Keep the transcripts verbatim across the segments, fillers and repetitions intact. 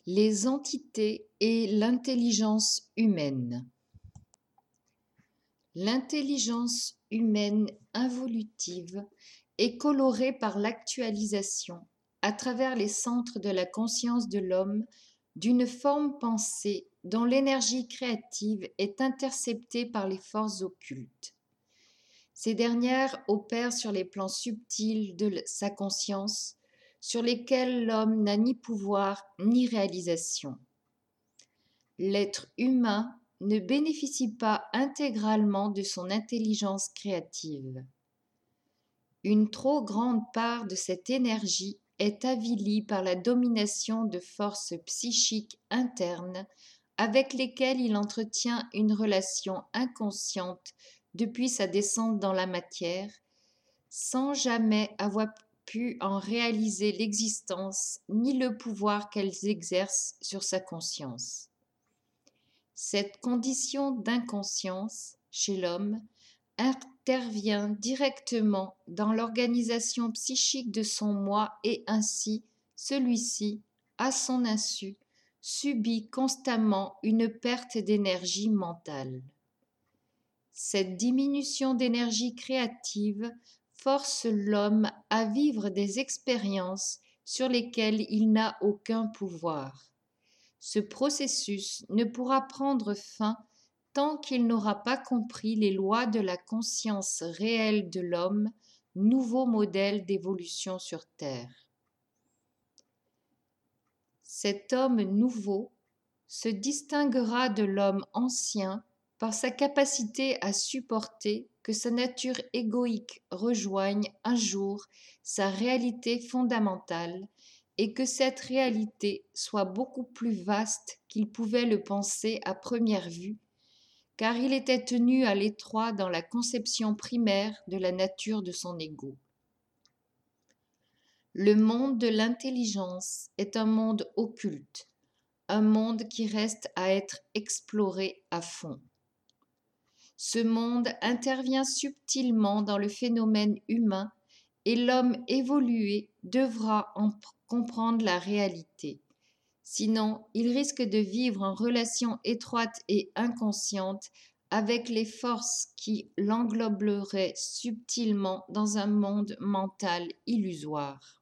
Les entités et l'intelligence humaine. L'intelligence humaine involutive est colorée par l'actualisation, à travers les centres de la conscience de l'homme, d'une forme pensée dont l'énergie créative est interceptée par les forces occultes. Ces dernières opèrent sur les plans subtils de sa conscience, sur lesquels l'homme n'a ni pouvoir ni réalisation. L'être humain ne bénéficie pas intégralement de son intelligence créative. Une trop grande part de cette énergie est avilie par la domination de forces psychiques internes avec lesquelles il entretient une relation inconsciente depuis sa descente dans la matière, sans jamais avoir pu en réaliser l'existence ni le pouvoir qu'elles exercent sur sa conscience. Cette condition d'inconscience chez l'homme intervient directement dans l'organisation psychique de son moi et ainsi celui-ci, à son insu, subit constamment une perte d'énergie mentale. Cette diminution d'énergie créative force l'homme à vivre des expériences sur lesquelles il n'a aucun pouvoir. Ce processus ne pourra prendre fin tant qu'il n'aura pas compris les lois de la conscience réelle de l'homme, nouveau modèle d'évolution sur Terre. Cet homme nouveau se distinguera de l'homme ancien par sa capacité à supporter que sa nature égoïque rejoigne un jour sa réalité fondamentale et que cette réalité soit beaucoup plus vaste qu'il pouvait le penser à première vue, car il était tenu à l'étroit dans la conception primaire de la nature de son ego. Le monde de l'intelligence est un monde occulte, un monde qui reste à être exploré à fond. Ce monde intervient subtilement dans le phénomène humain et l'homme évolué devra en comprendre la réalité. Sinon, il risque de vivre en relation étroite et inconsciente avec les forces qui l'engloberaient subtilement dans un monde mental illusoire.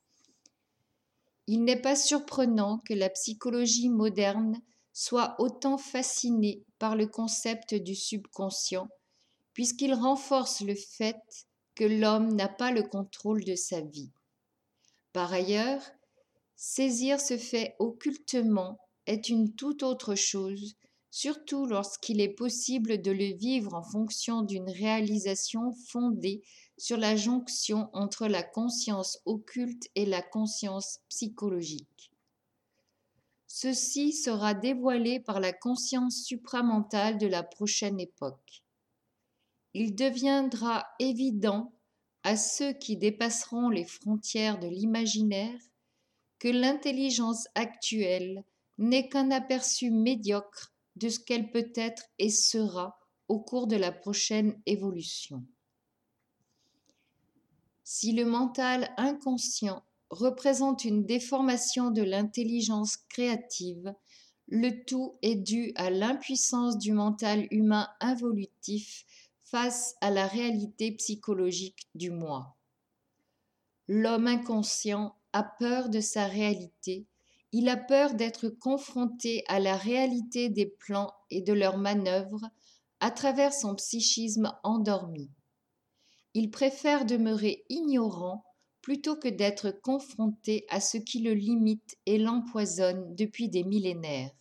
Il n'est pas surprenant que la psychologie moderne soit autant fascinée par le concept du subconscient, puisqu'il renforce le fait que l'homme n'a pas le contrôle de sa vie. Par ailleurs, saisir ce fait occultement est une toute autre chose, surtout lorsqu'il est possible de le vivre en fonction d'une réalisation fondée sur la jonction entre la conscience occulte et la conscience psychologique. Ceci sera dévoilé par la conscience supramentale de la prochaine époque. Il deviendra évident à ceux qui dépasseront les frontières de l'imaginaire que l'intelligence actuelle n'est qu'un aperçu médiocre de ce qu'elle peut être et sera au cours de la prochaine évolution. Si le mental inconscient représente une déformation de l'intelligence créative, le tout est dû à l'impuissance du mental humain involutif face à la réalité psychologique du moi. L'homme inconscient a peur de sa réalité, il a peur d'être confronté à la réalité des plans et de leurs manœuvres à travers son psychisme endormi. Il préfère demeurer ignorant plutôt que d'être confronté à ce qui le limite et l'empoisonne depuis des millénaires.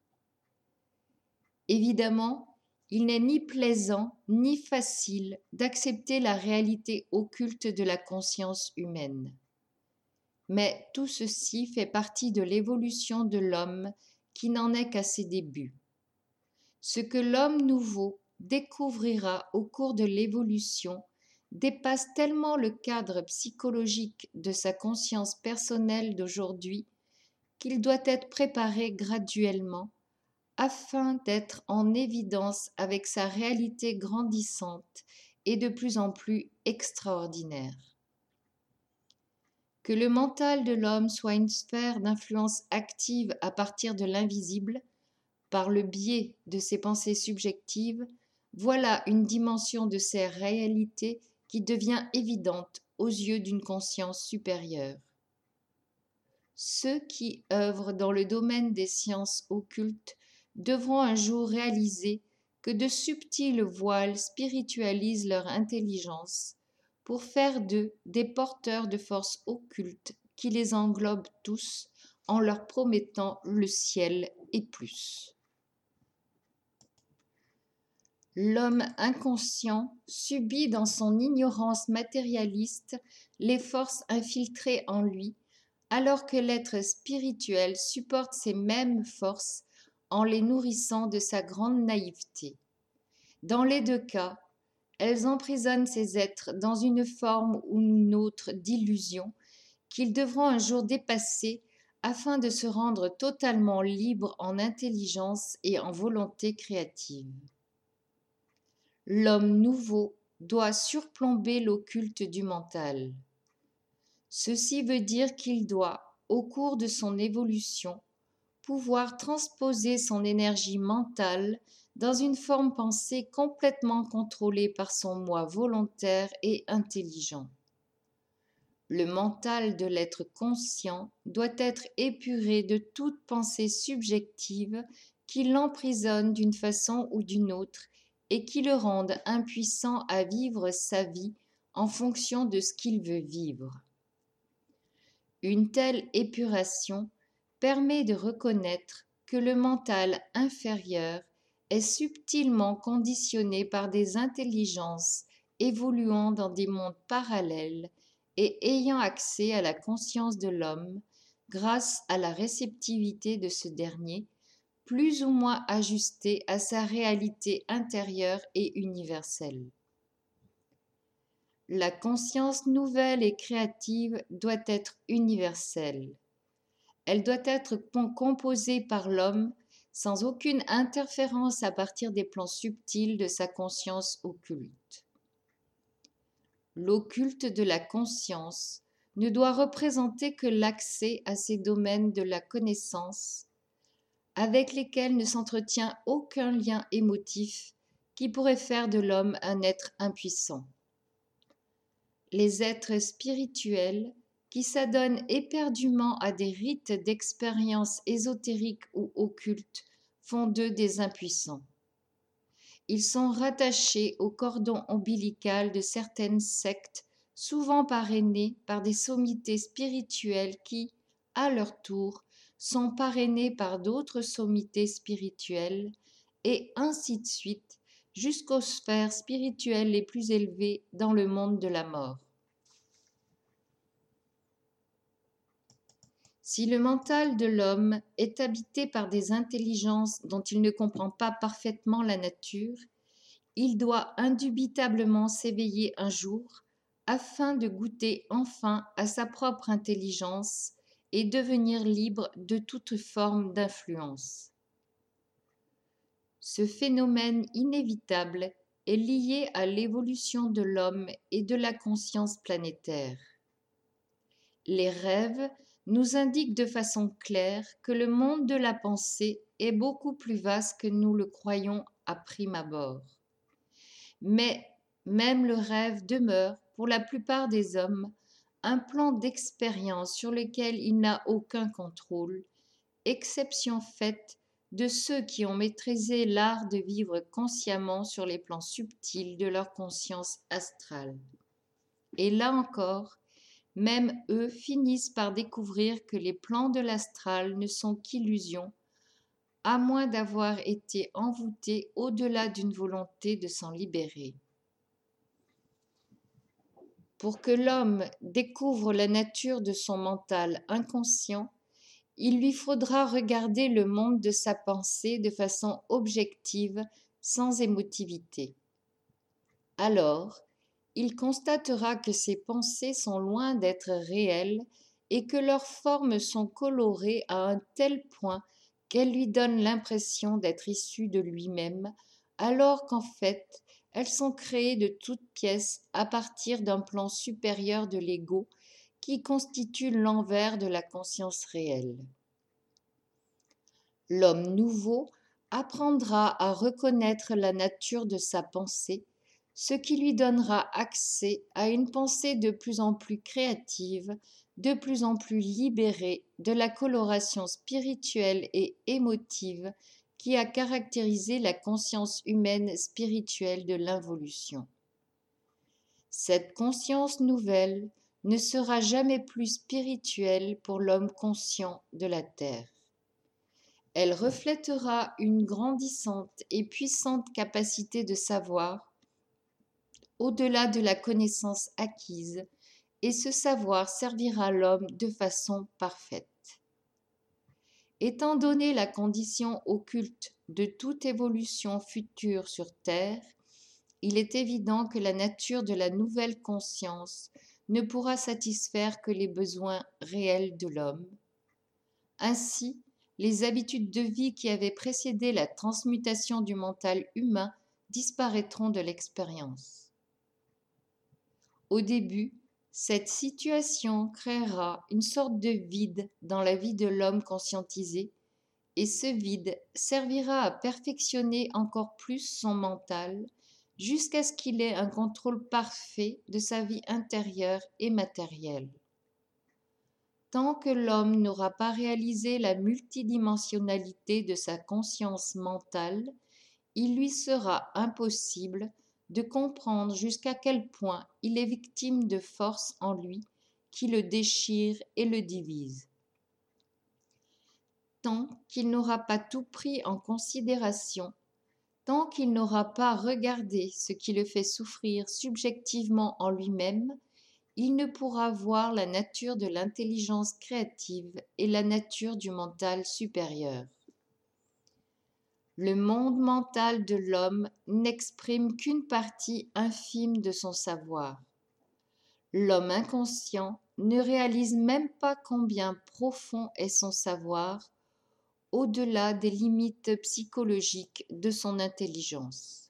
Évidemment, il n'est ni plaisant ni facile d'accepter la réalité occulte de la conscience humaine. Mais tout ceci fait partie de l'évolution de l'homme qui n'en est qu'à ses débuts. Ce que l'homme nouveau découvrira au cours de l'évolution dépasse tellement le cadre psychologique de sa conscience personnelle d'aujourd'hui qu'il doit être préparé graduellement afin d'être en évidence avec sa réalité grandissante et de plus en plus extraordinaire. Que le mental de l'homme soit une sphère d'influence active à partir de l'invisible, par le biais de ses pensées subjectives, voilà une dimension de ces réalités qui devient évidente aux yeux d'une conscience supérieure. Ceux qui œuvrent dans le domaine des sciences occultes devront un jour réaliser que de subtils voiles spiritualisent leur intelligence pour faire d'eux des porteurs de forces occultes qui les englobent tous en leur promettant le ciel et plus. L'homme inconscient subit dans son ignorance matérialiste les forces infiltrées en lui, alors que l'être spirituel supporte ces mêmes forces en les nourrissant de sa grande naïveté. Dans les deux cas, elles emprisonnent ces êtres dans une forme ou une autre d'illusion qu'ils devront un jour dépasser afin de se rendre totalement libres en intelligence et en volonté créative. L'homme nouveau doit surplomber l'occulte du mental. Ceci veut dire qu'il doit, au cours de son évolution, pouvoir transposer son énergie mentale dans une forme pensée complètement contrôlée par son moi volontaire et intelligent. Le mental de l'être conscient doit être épuré de toute pensée subjective qui l'emprisonne d'une façon ou d'une autre et qui le rende impuissant à vivre sa vie en fonction de ce qu'il veut vivre. Une telle épuration permet de reconnaître que le mental inférieur est subtilement conditionné par des intelligences évoluant dans des mondes parallèles et ayant accès à la conscience de l'homme grâce à la réceptivité de ce dernier, plus ou moins ajustée à sa réalité intérieure et universelle. La conscience nouvelle et créative doit être universelle. Elle doit être composée par l'homme sans aucune interférence à partir des plans subtils de sa conscience occulte. L'occulte de la conscience ne doit représenter que l'accès à ces domaines de la connaissance avec lesquels ne s'entretient aucun lien émotif qui pourrait faire de l'homme un être impuissant. Les êtres spirituels qui s'adonnent éperdument à des rites d'expérience ésotériques ou occultes font d'eux des impuissants. Ils sont rattachés au cordon ombilical de certaines sectes, souvent parrainées par des sommités spirituelles qui, à leur tour, sont parrainées par d'autres sommités spirituelles, et ainsi de suite, jusqu'aux sphères spirituelles les plus élevées dans le monde de la mort. Si le mental de l'homme est habité par des intelligences dont il ne comprend pas parfaitement la nature, il doit indubitablement s'éveiller un jour afin de goûter enfin à sa propre intelligence et devenir libre de toute forme d'influence. Ce phénomène inévitable est lié à l'évolution de l'homme et de la conscience planétaire. Les rêves nous indiquent de façon claire que le monde de la pensée est beaucoup plus vaste que nous le croyons à prime abord. Mais même le rêve demeure, pour la plupart des hommes, un plan d'expérience sur lequel il n'a aucun contrôle, exception faite de ceux qui ont maîtrisé l'art de vivre consciemment sur les plans subtils de leur conscience astrale. Et là encore, même eux finissent par découvrir que les plans de l'astral ne sont qu'illusions, à moins d'avoir été envoûtés au-delà d'une volonté de s'en libérer. Pour que l'homme découvre la nature de son mental inconscient, il lui faudra regarder le monde de sa pensée de façon objective, sans émotivité. Alors, il constatera que ses pensées sont loin d'être réelles et que leurs formes sont colorées à un tel point qu'elles lui donnent l'impression d'être issues de lui-même, alors qu'en fait, elles sont créées de toutes pièces à partir d'un plan supérieur de l'ego qui constitue l'envers de la conscience réelle. L'homme nouveau apprendra à reconnaître la nature de sa pensée, ce qui lui donnera accès à une pensée de plus en plus créative, de plus en plus libérée de la coloration spirituelle et émotive qui a caractérisé la conscience humaine spirituelle de l'involution. Cette conscience nouvelle ne sera jamais plus spirituelle pour l'homme conscient de la terre. Elle reflètera une grandissante et puissante capacité de savoir au-delà de la connaissance acquise, et ce savoir servira l'homme de façon parfaite. Étant donné la condition occulte de toute évolution future sur Terre, il est évident que la nature de la nouvelle conscience ne pourra satisfaire que les besoins réels de l'homme. Ainsi, les habitudes de vie qui avaient précédé la transmutation du mental humain disparaîtront de l'expérience. Au début, cette situation créera une sorte de vide dans la vie de l'homme conscientisé, et ce vide servira à perfectionner encore plus son mental jusqu'à ce qu'il ait un contrôle parfait de sa vie intérieure et matérielle. Tant que l'homme n'aura pas réalisé la multidimensionnalité de sa conscience mentale, il lui sera impossible de comprendre jusqu'à quel point il est victime de forces en lui qui le déchirent et le divisent. Tant qu'il n'aura pas tout pris en considération, tant qu'il n'aura pas regardé ce qui le fait souffrir subjectivement en lui-même, il ne pourra voir la nature de l'intelligence créative et la nature du mental supérieur. Le monde mental de l'homme n'exprime qu'une partie infime de son savoir. L'homme inconscient ne réalise même pas combien profond est son savoir, au-delà des limites psychologiques de son intelligence.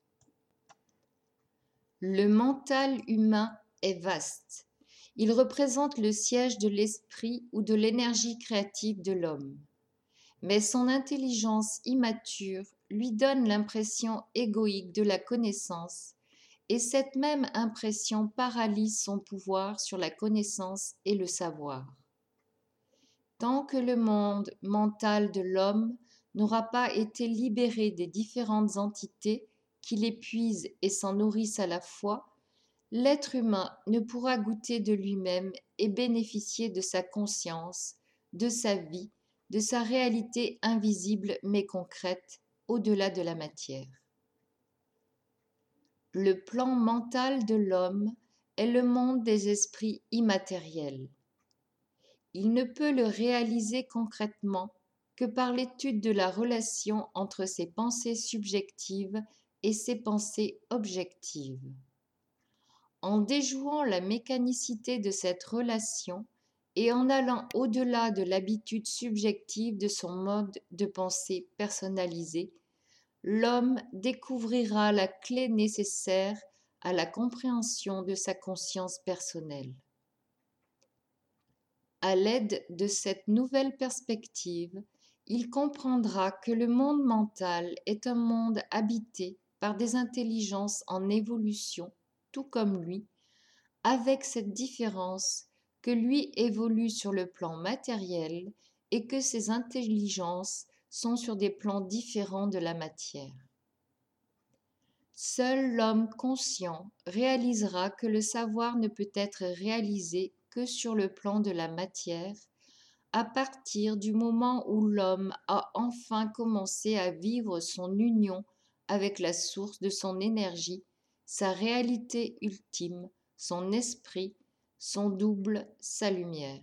Le mental humain est vaste. Il représente le siège de l'esprit ou de l'énergie créative de l'homme. Mais son intelligence immature lui donne l'impression égoïque de la connaissance, et cette même impression paralyse son pouvoir sur la connaissance et le savoir. Tant que le monde mental de l'homme n'aura pas été libéré des différentes entités qui l'épuisent et s'en nourrissent à la fois, l'être humain ne pourra goûter de lui-même et bénéficier de sa conscience, de sa vie, de sa réalité invisible mais concrète, au-delà de la matière. Le plan mental de l'homme est le monde des esprits immatériels. Il ne peut le réaliser concrètement que par l'étude de la relation entre ses pensées subjectives et ses pensées objectives. En déjouant la mécanicité de cette relation et en allant au-delà de l'habitude subjective de son mode de pensée personnalisé, l'homme découvrira la clé nécessaire à la compréhension de sa conscience personnelle. À l'aide de cette nouvelle perspective, il comprendra que le monde mental est un monde habité par des intelligences en évolution, tout comme lui, avec cette différence que lui évolue sur le plan matériel et que ses intelligences sont sur des plans différents de la matière. Seul l'homme conscient réalisera que le savoir ne peut être réalisé que sur le plan de la matière, à partir du moment où l'homme a enfin commencé à vivre son union avec la source de son énergie, sa réalité ultime, son esprit, son double, sa lumière.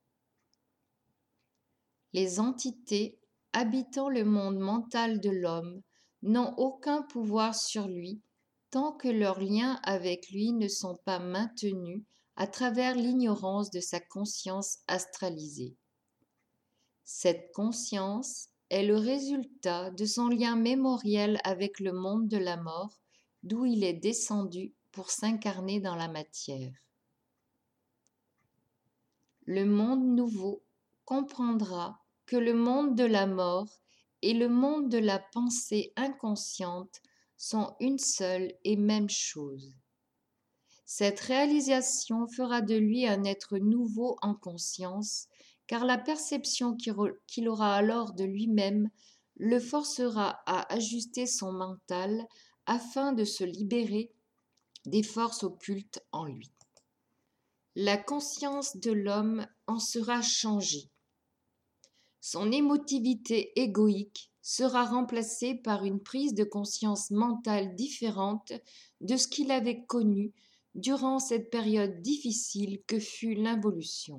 Les entités habitant le monde mental de l'homme n'ont aucun pouvoir sur lui tant que leurs liens avec lui ne sont pas maintenus à travers l'ignorance de sa conscience astralisée. Cette conscience est le résultat de son lien mémoriel avec le monde de la mort, d'où il est descendu pour s'incarner dans la matière. Le monde nouveau comprendra que le monde de la mort et le monde de la pensée inconsciente sont une seule et même chose. Cette réalisation fera de lui un être nouveau en conscience, car la perception qu'il aura alors de lui-même le forcera à ajuster son mental afin de se libérer des forces occultes en lui. La conscience de l'homme en sera changée. Son émotivité égoïque sera remplacée par une prise de conscience mentale différente de ce qu'il avait connu durant cette période difficile que fut l'involution.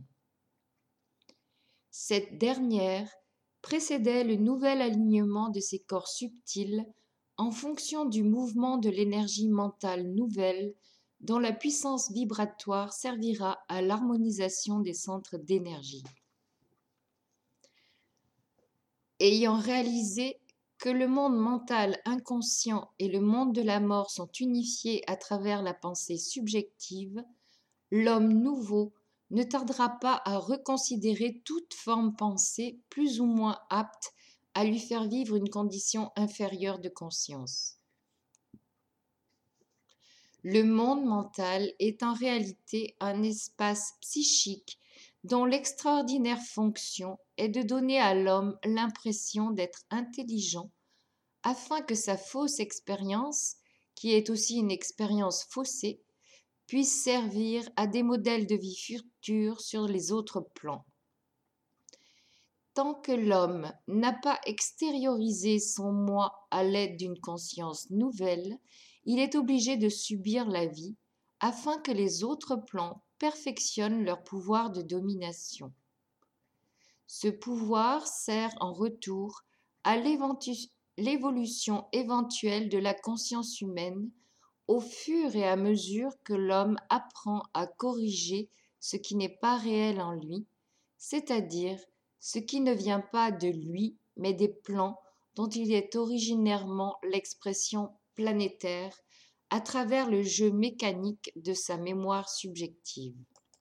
Cette dernière précédait le nouvel alignement de ses corps subtils en fonction du mouvement de l'énergie mentale nouvelle dont la puissance vibratoire servira à l'harmonisation des centres d'énergie. Ayant réalisé que le monde mental inconscient et le monde de la mort sont unifiés à travers la pensée subjective, l'homme nouveau ne tardera pas à reconsidérer toute forme pensée plus ou moins apte à lui faire vivre une condition inférieure de conscience. Le monde mental est en réalité un espace psychique dont l'extraordinaire fonction est de donner à l'homme l'impression d'être intelligent afin que sa fausse expérience, qui est aussi une expérience faussée, puisse servir à des modèles de vie futurs sur les autres plans. Tant que l'homme n'a pas extériorisé son moi à l'aide d'une conscience nouvelle, il est obligé de subir la vie afin que les autres plans perfectionnent leur pouvoir de domination. Ce pouvoir sert en retour à l'évolution éventuelle de la conscience humaine au fur et à mesure que l'homme apprend à corriger ce qui n'est pas réel en lui, c'est-à-dire ce qui ne vient pas de lui, mais des plans dont il est originairement l'expression planétaire à travers le jeu mécanique de sa mémoire subjective.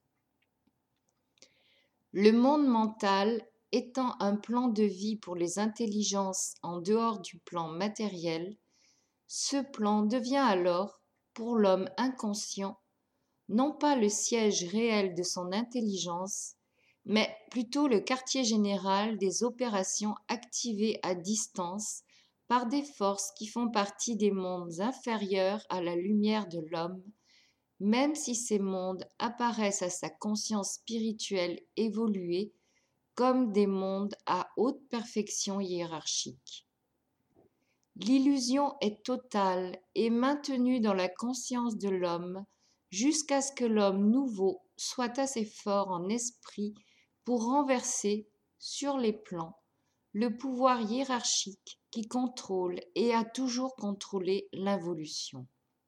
Le monde mental étant un plan de vie pour les intelligences en dehors du plan matériel, ce plan devient alors, pour l'homme inconscient, non pas le siège réel de son intelligence, mais plutôt le quartier général des opérations activées à distance par des forces qui font partie des mondes inférieurs à la lumière de l'homme, même si ces mondes apparaissent à sa conscience spirituelle évoluée comme des mondes à haute perfection hiérarchique. L'illusion est totale et maintenue dans la conscience de l'homme jusqu'à ce que l'homme nouveau soit assez fort en esprit pour renverser, sur les plans, le pouvoir hiérarchique qui contrôle et a toujours contrôlé l'involution.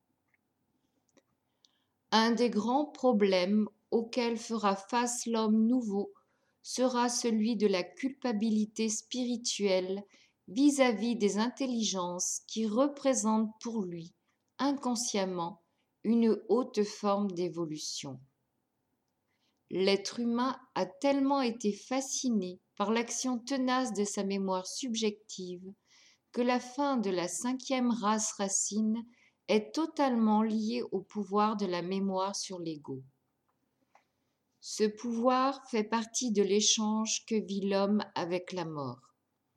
Un des grands problèmes auxquels fera face l'homme nouveau sera celui de la culpabilité spirituelle vis-à-vis des intelligences qui représentent pour lui, inconsciemment, une haute forme d'évolution. L'être humain a tellement été fasciné par l'action tenace de sa mémoire subjective que la fin de la cinquième race racine est totalement liée au pouvoir de la mémoire sur l'ego. Ce pouvoir fait partie de l'échange que vit l'homme avec la mort.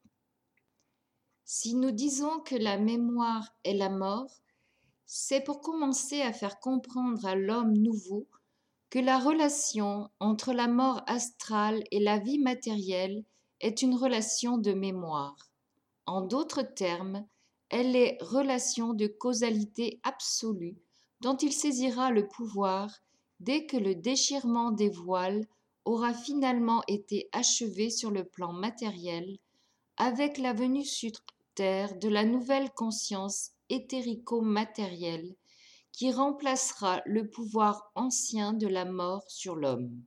Si nous disons que la mémoire est la mort, c'est pour commencer à faire comprendre à l'homme nouveau que la relation entre la mort astrale et la vie matérielle est une relation de mémoire. En d'autres termes, elle est relation de causalité absolue dont il saisira le pouvoir dès que le déchirement des voiles aura finalement été achevé sur le plan matériel avec la venue sur terre de la nouvelle conscience éthérico-matérielle qui remplacera le pouvoir ancien de la mort sur l'homme.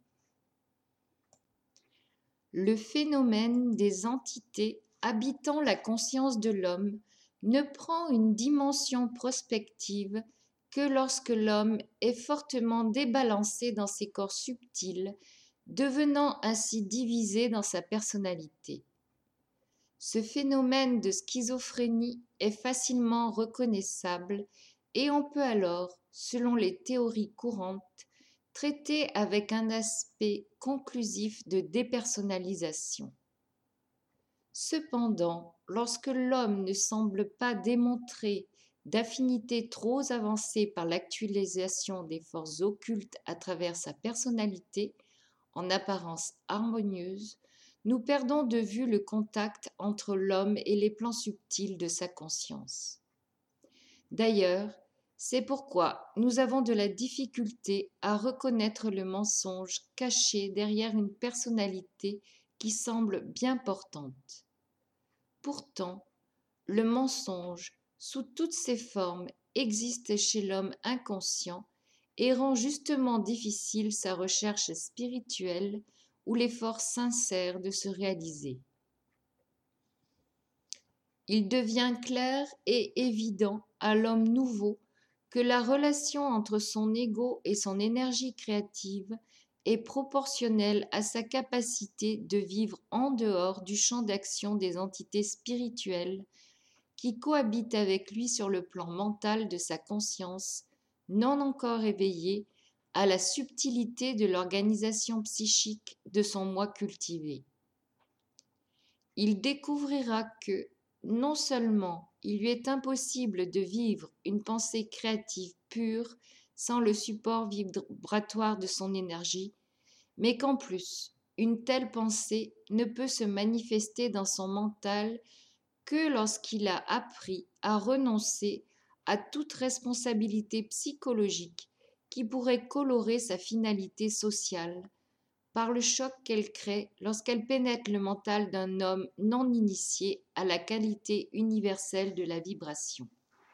Le phénomène des entités habitant la conscience de l'homme ne prend une dimension prospective que lorsque l'homme est fortement débalancé dans ses corps subtils devenant ainsi divisé dans sa personnalité. Ce phénomène de schizophrénie est facilement reconnaissable et on peut alors, selon les théories courantes, traiter avec un aspect conclusif de dépersonnalisation. Cependant, lorsque l'homme ne semble pas démontrer d'affinité trop avancée par l'actualisation des forces occultes à travers sa personnalité, en apparence harmonieuse, nous perdons de vue le contact entre l'homme et les plans subtils de sa conscience. D'ailleurs, c'est pourquoi nous avons de la difficulté à reconnaître le mensonge caché derrière une personnalité qui semble bien portante. Pourtant, le mensonge, sous toutes ses formes, existe chez l'homme inconscient et rend justement difficile sa recherche spirituelle ou l'effort sincère de se réaliser. Il devient clair et évident à l'homme nouveau que la relation entre son ego et son énergie créative est proportionnelle à sa capacité de vivre en dehors du champ d'action des entités spirituelles qui cohabitent avec lui sur le plan mental de sa conscience, non encore éveillée à la subtilité de l'organisation psychique de son moi cultivé. Il découvrira que, non seulement il lui est impossible de vivre une pensée créative pure sans le support vibratoire de son énergie, mais qu'en plus, une telle pensée ne peut se manifester dans son mental que lorsqu'il a appris à renoncer à toute responsabilité psychologique qui pourrait colorer sa finalité sociale, par le choc qu'elle crée lorsqu'elle pénètre le mental d'un homme non initié à la qualité universelle de la vibration.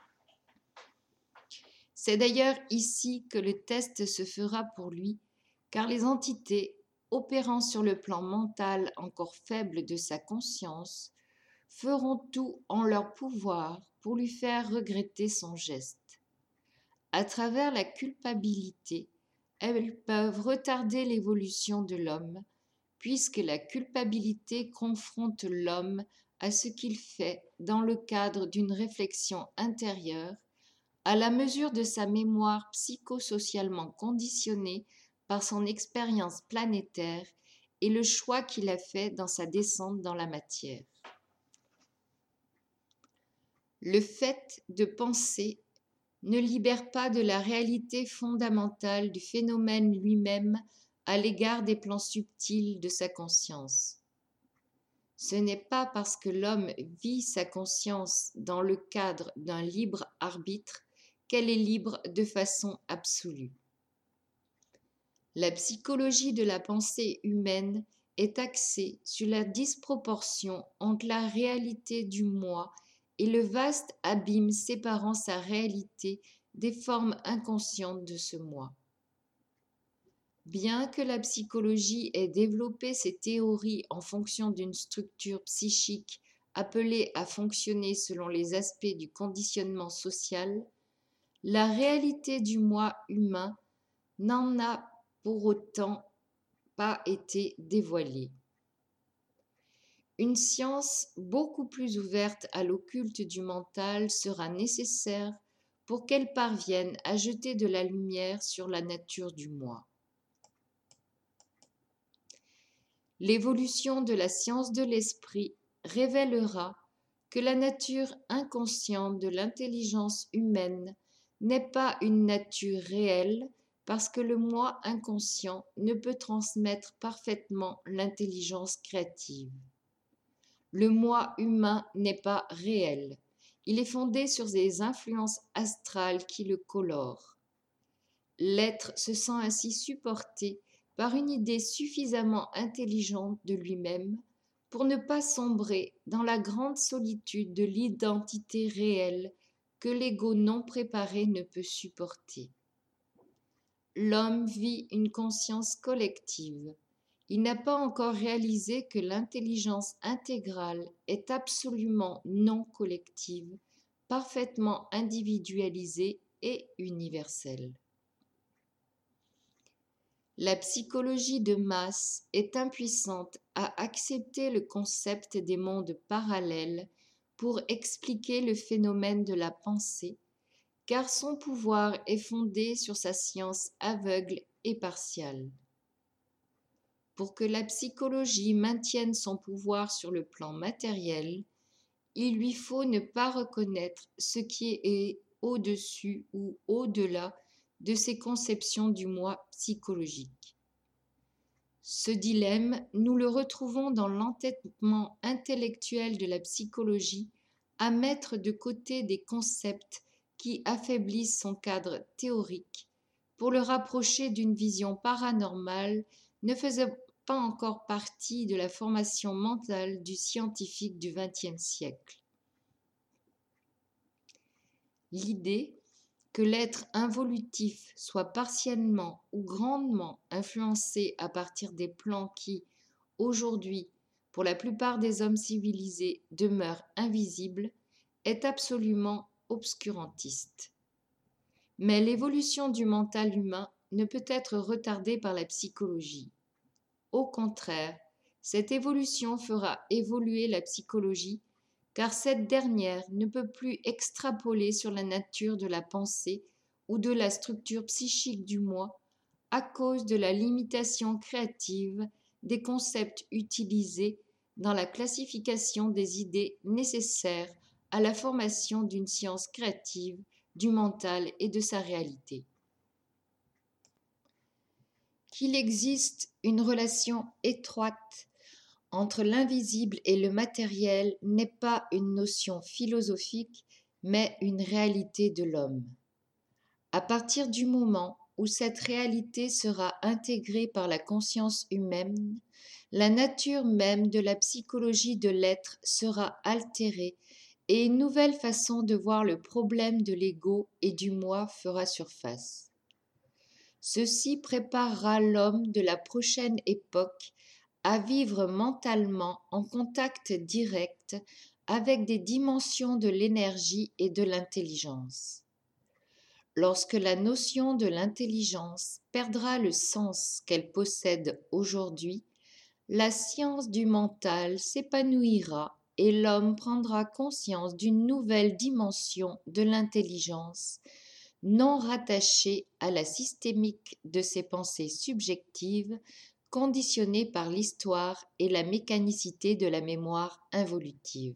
C'est d'ailleurs ici que le test se fera pour lui, car les entités opérant sur le plan mental encore faible de sa conscience feront tout en leur pouvoir pour lui faire regretter son geste. À travers la culpabilité, elles peuvent retarder l'évolution de l'homme, puisque la culpabilité confronte l'homme à ce qu'il fait dans le cadre d'une réflexion intérieure, à la mesure de sa mémoire psychosocialement conditionnée par son expérience planétaire et le choix qu'il a fait dans sa descente dans la matière. Le fait de penser ne libère pas de la réalité fondamentale du phénomène lui-même à l'égard des plans subtils de sa conscience. Ce n'est pas parce que l'homme vit sa conscience dans le cadre d'un libre arbitre qu'elle est libre de façon absolue. La psychologie de la pensée humaine est axée sur la disproportion entre la réalité du moi et le vaste abîme séparant sa réalité des formes inconscientes de ce moi. Bien que la psychologie ait développé ses théories en fonction d'une structure psychique appelée à fonctionner selon les aspects du conditionnement social, la réalité du moi humain n'en a pour autant pas été dévoilée. Une science beaucoup plus ouverte à l'occulte du mental sera nécessaire pour qu'elle parvienne à jeter de la lumière sur la nature du moi. L'évolution de la science de l'esprit révélera que la nature inconsciente de l'intelligence humaine n'est pas une nature réelle parce que le moi inconscient ne peut transmettre parfaitement l'intelligence créative. Le moi humain n'est pas réel. Il est fondé sur des influences astrales qui le colorent. L'être se sent ainsi supporté par une idée suffisamment intelligente de lui-même pour ne pas sombrer dans la grande solitude de l'identité réelle que l'ego non préparé ne peut supporter. L'homme vit une conscience collective. Il n'a pas encore réalisé que l'intelligence intégrale est absolument non collective, parfaitement individualisée et universelle. La psychologie de masse est impuissante à accepter le concept des mondes parallèles pour expliquer le phénomène de la pensée, car son pouvoir est fondé sur sa science aveugle et partiale. Pour que la psychologie maintienne son pouvoir sur le plan matériel, il lui faut ne pas reconnaître ce qui est au-dessus ou au-delà de ses conceptions du moi psychologique. Ce dilemme, nous le retrouvons dans l'entêtement intellectuel de la psychologie à mettre de côté des concepts qui affaiblissent son cadre théorique pour le rapprocher d'une vision paranormale ne faisant pas encore partie de la formation mentale du scientifique du vingtième siècle. L'idée que l'être involutif soit partiellement ou grandement influencé à partir des plans qui, aujourd'hui, pour la plupart des hommes civilisés, demeurent invisibles, est absolument obscurantiste. Mais l'évolution du mental humain ne peut être retardée par la psychologie. Au contraire, cette évolution fera évoluer la psychologie, car cette dernière ne peut plus extrapoler sur la nature de la pensée ou de la structure psychique du moi à cause de la limitation créative des concepts utilisés dans la classification des idées nécessaires à la formation d'une science créative du mental et de sa réalité. Qu'il existe une relation étroite entre l'invisible et le matériel n'est pas une notion philosophique, mais une réalité de l'homme. À partir du moment où cette réalité sera intégrée par la conscience humaine, la nature même de la psychologie de l'être sera altérée et une nouvelle façon de voir le problème de l'ego et du moi fera surface. Ceci préparera l'homme de la prochaine époque à vivre mentalement en contact direct avec des dimensions de l'énergie et de l'intelligence. Lorsque la notion de l'intelligence perdra le sens qu'elle possède aujourd'hui, la science du mental s'épanouira et l'homme prendra conscience d'une nouvelle dimension de l'intelligence, non rattachée à la systémique de ses pensées subjectives, conditionnées par l'histoire et la mécanicité de la mémoire involutive.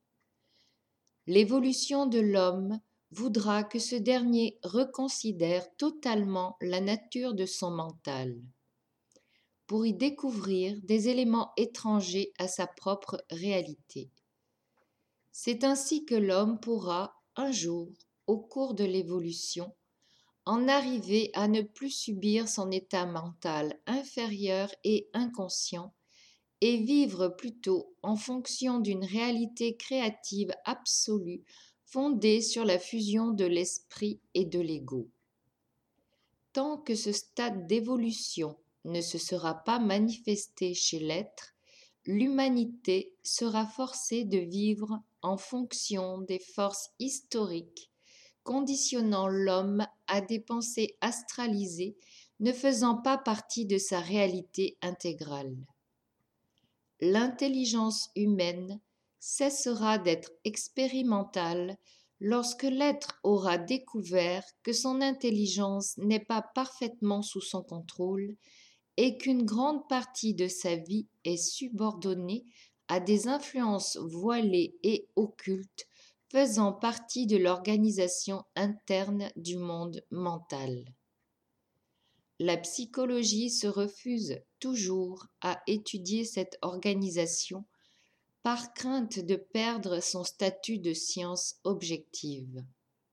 L'évolution de l'homme voudra que ce dernier reconsidère totalement la nature de son mental, pour y découvrir des éléments étrangers à sa propre réalité. C'est ainsi que l'homme pourra, un jour, au cours de l'évolution, en arriver à ne plus subir son état mental inférieur et inconscient et vivre plutôt en fonction d'une réalité créative absolue fondée sur la fusion de l'esprit et de l'ego. Tant que ce stade d'évolution ne se sera pas manifesté chez l'être, l'humanité sera forcée de vivre en fonction des forces historiques conditionnant l'homme à des pensées astralisées ne faisant pas partie de sa réalité intégrale. L'intelligence humaine cessera d'être expérimentale lorsque l'être aura découvert que son intelligence n'est pas parfaitement sous son contrôle et qu'une grande partie de sa vie est subordonnée à des influences voilées et occultes faisant partie de l'organisation interne du monde mental. La psychologie se refuse toujours à étudier cette organisation par crainte de perdre son statut de science objective.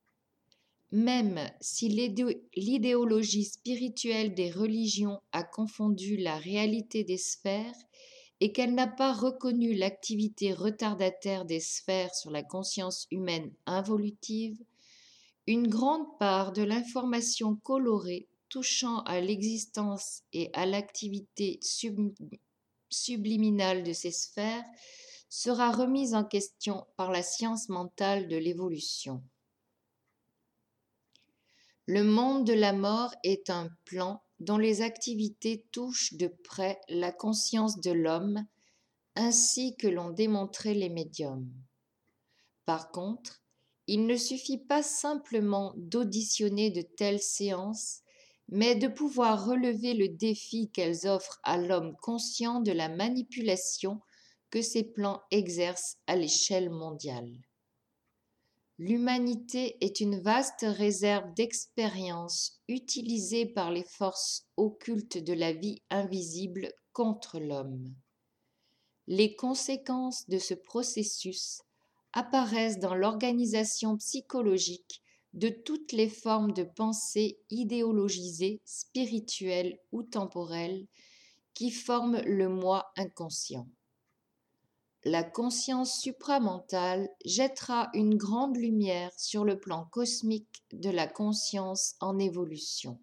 Même si l'idéologie spirituelle des religions a confondu la réalité des sphères et qu'elle n'a pas reconnu l'activité retardataire des sphères sur la conscience humaine involutive, une grande part de l'information colorée touchant à l'existence et à l'activité sub- subliminale de ces sphères sera remise en question par la science mentale de l'évolution. Le monde de la mort est un plan dont les activités touchent de près la conscience de l'homme, ainsi que l'ont démontré les médiums. Par contre, il ne suffit pas simplement d'auditionner de telles séances, mais de pouvoir relever le défi qu'elles offrent à l'homme conscient de la manipulation que ces plans exercent à l'échelle mondiale. L'humanité est une vaste réserve d'expériences utilisée par les forces occultes de la vie invisible contre l'homme. Les conséquences de ce processus apparaissent dans l'organisation psychologique de toutes les formes de pensée idéologisées, spirituelles ou temporelles qui forment le moi inconscient. La conscience supramentale jettera une grande lumière sur le plan cosmique de la conscience en évolution.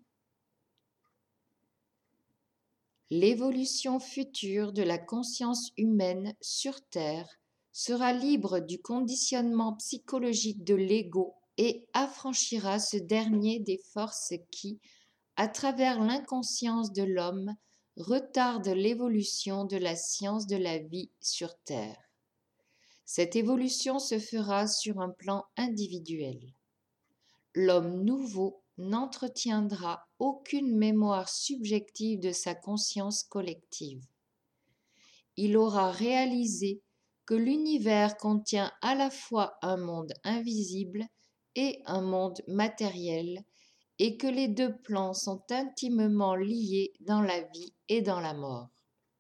L'évolution future de la conscience humaine sur Terre sera libre du conditionnement psychologique de l'ego et affranchira ce dernier des forces qui, à travers l'inconscience de l'homme, retardent l'évolution de la science de la vie sur Terre. Cette évolution se fera sur un plan individuel. L'homme nouveau n'entretiendra aucune mémoire subjective de sa conscience collective. Il aura réalisé que l'univers contient à la fois un monde invisible et un monde matériel, et que les deux plans sont intimement liés dans la vie et dans la mort.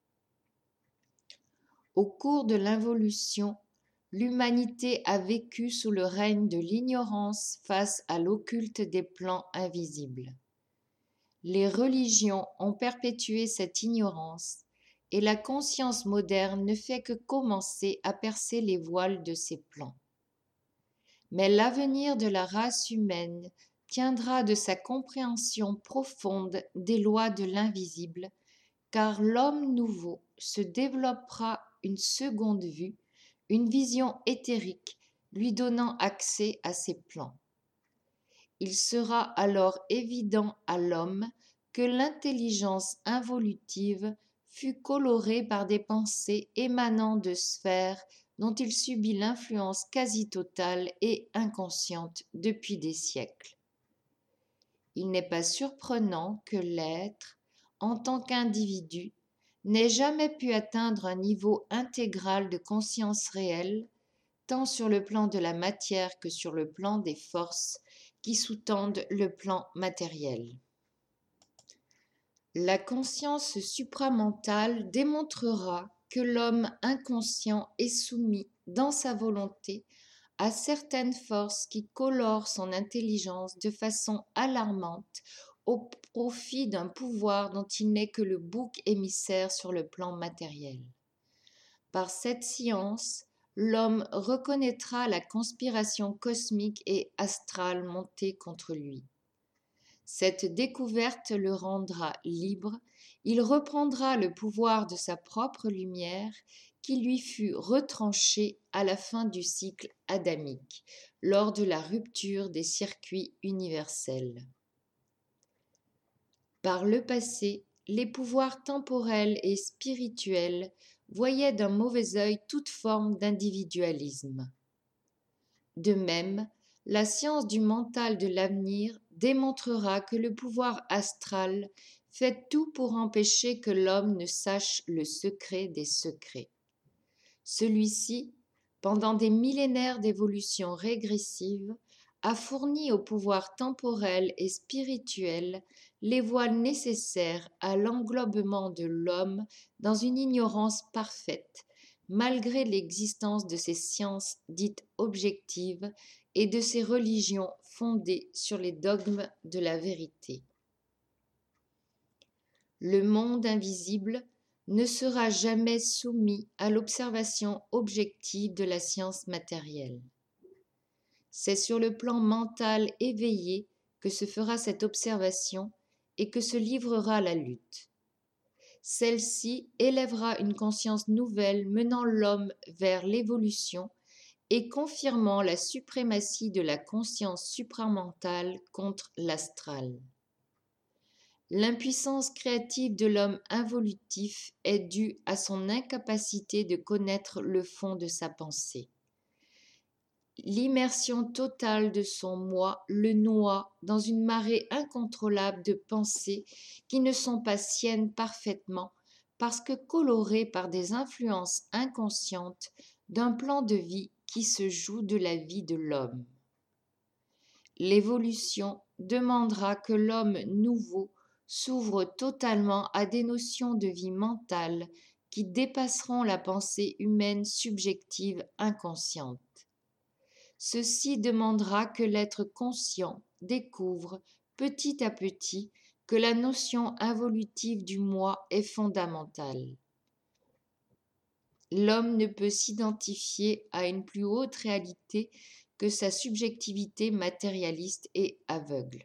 Au cours de l'involution, l'humanité a vécu sous le règne de l'ignorance face à l'occulte des plans invisibles. Les religions ont perpétué cette ignorance et la conscience moderne ne fait que commencer à percer les voiles de ces plans. Mais l'avenir de la race humaine tiendra de sa compréhension profonde des lois de l'invisible, car l'homme nouveau se développera une seconde vue, une vision éthérique lui donnant accès à ces plans. Il sera alors évident à l'homme que l'intelligence involutive fut colorée par des pensées émanant de sphères dont il subit l'influence quasi totale et inconsciente depuis des siècles. Il n'est pas surprenant que l'être, en tant qu'individu, n'ait jamais pu atteindre un niveau intégral de conscience réelle, tant sur le plan de la matière que sur le plan des forces qui sous-tendent le plan matériel. La conscience supramentale démontrera que l'homme inconscient est soumis, dans sa volonté, à certaines forces qui colorent son intelligence de façon alarmante au profit d'un pouvoir dont il n'est que le bouc émissaire sur le plan matériel. Par cette science, l'homme reconnaîtra la conspiration cosmique et astrale montée contre lui. Cette découverte le rendra libre, il reprendra le pouvoir de sa propre lumière qui lui fut retranché à la fin du cycle adamique, lors de la rupture des circuits universels. Par le passé, les pouvoirs temporels et spirituels voyaient d'un mauvais œil toute forme d'individualisme. De même, la science du mental de l'avenir démontrera que le pouvoir astral fait tout pour empêcher que l'homme ne sache le secret des secrets. Celui-ci, pendant des millénaires d'évolution régressive, a fourni au pouvoir temporel et spirituel les voies nécessaires à l'englobement de l'homme dans une ignorance parfaite, malgré l'existence de ces sciences dites objectives et de ces religions fondées sur les dogmes de la vérité. Le monde invisible ne sera jamais soumis à l'observation objective de la science matérielle. C'est sur le plan mental éveillé que se fera cette observation et que se livrera la lutte. Celle-ci élèvera une conscience nouvelle menant l'homme vers l'évolution et confirmant la suprématie de la conscience supramentale contre l'astrale. L'impuissance créative de l'homme involutif est due à son incapacité de connaître le fond de sa pensée. L'immersion totale de son moi le noie dans une marée incontrôlable de pensées qui ne sont pas siennes parfaitement parce que colorées par des influences inconscientes d'un plan de vie qui se joue de la vie de l'homme. L'évolution demandera que l'homme nouveau s'ouvre totalement à des notions de vie mentale qui dépasseront la pensée humaine subjective inconsciente. Ceci demandera que l'être conscient découvre petit à petit que la notion involutive du moi est fondamentale. L'homme ne peut s'identifier à une plus haute réalité que sa subjectivité matérialiste et aveugle.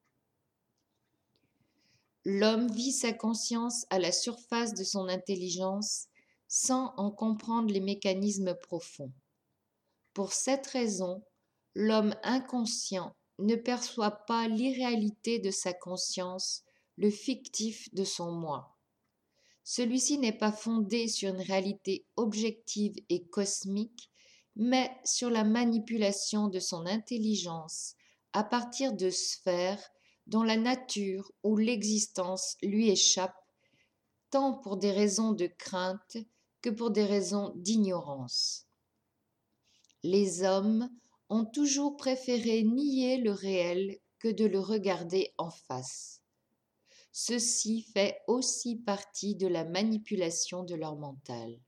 L'homme vit sa conscience à la surface de son intelligence sans en comprendre les mécanismes profonds. Pour cette raison, l'homme inconscient ne perçoit pas l'irréalité de sa conscience, le fictif de son moi. Celui-ci n'est pas fondé sur une réalité objective et cosmique, mais sur la manipulation de son intelligence à partir de sphères dont la nature ou l'existence lui échappe, tant pour des raisons de crainte que pour des raisons d'ignorance. Les hommes ont toujours préféré nier le réel que de le regarder en face. Ceci fait aussi partie de la manipulation de leur mental.